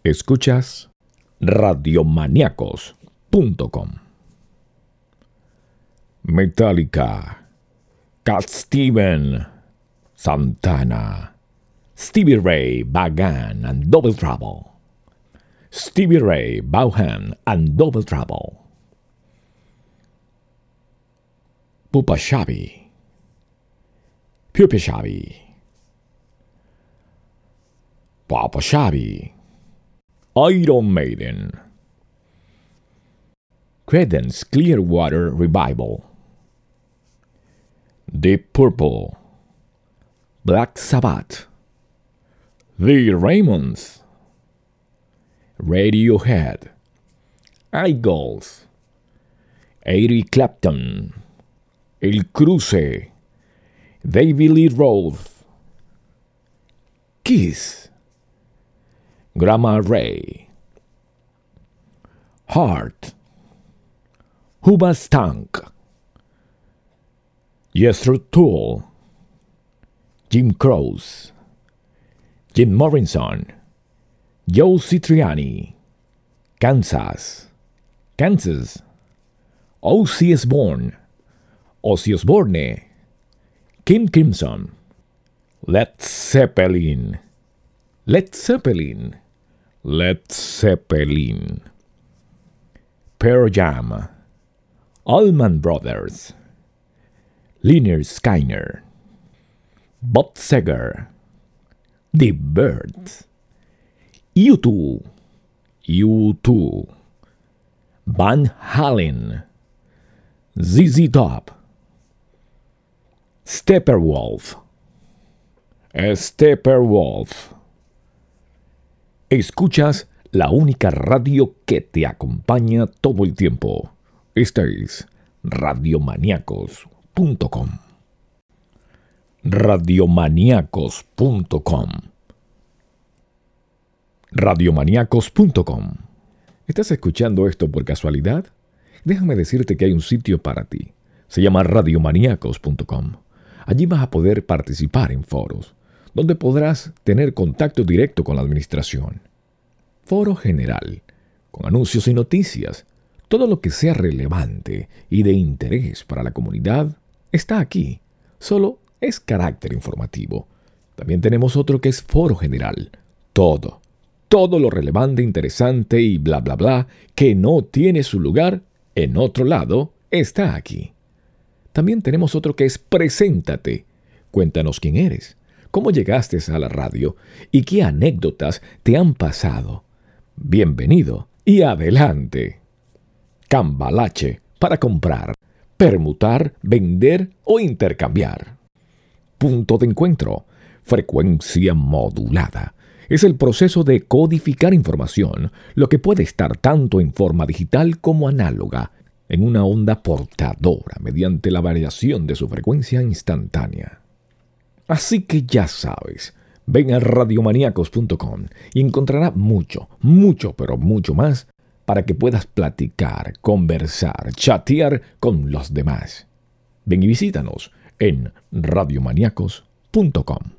Escuchas Radiomaniacos.com. Metallica, Cat Steven, Santana, Stevie Ray Vaughan and Double Trouble. Stevie Ray Vaughan and Double Trouble. Pupa Shabby, Pupa Shabby, Papa Shabby, Iron Maiden, Creedence Clearwater Revival, Deep Purple, Black Sabbath, The Raymonds, Radiohead, Eagles, Eric Clapton, El Cruce, David Lee Roth, Kiss, Grandma Ray, Heart, Hoobastank, Jethro Tull, Jim Croce, Jim Morrison, Joe Citriani, Kansas, Ozzy Osbourne, King Crimson, Led Zeppelin, Pearl Jam, Allman Brothers, Lynyrd Skynyrd, Bob Seger, The Byrds, U2, Van Halen, ZZ Top, Steppenwolf. Escuchas la única radio que te acompaña todo el tiempo. Esta es Radiomaniacos.com. Radiomaniacos.com. Radiomaniacos.com. ¿Estás escuchando esto por casualidad? Déjame decirte que hay un sitio para ti. Se llama Radiomaniacos.com. Allí vas a poder participar en foros, donde podrás tener contacto directo con la administración. Foro general, con anuncios y noticias. Todo lo que sea relevante y de interés para la comunidad está aquí. Solo es carácter informativo. También tenemos otro que es foro general. Todo lo relevante, interesante y bla bla bla que no tiene su lugar en otro lado está aquí. También tenemos otro que es Preséntate. Cuéntanos quién eres, cómo llegaste a la radio y qué anécdotas te han pasado. Bienvenido y adelante. Cambalache para comprar, permutar, vender o intercambiar. Punto de encuentro. Frecuencia modulada. Es el proceso de codificar información, lo que puede estar tanto en forma digital como análoga, en una onda portadora mediante la variación de su frecuencia instantánea. Así que ya sabes, ven a Radiomaniacos.com y encontrarás mucho, pero mucho más para que puedas platicar, conversar, chatear con los demás. Ven y visítanos en Radiomaniacos.com.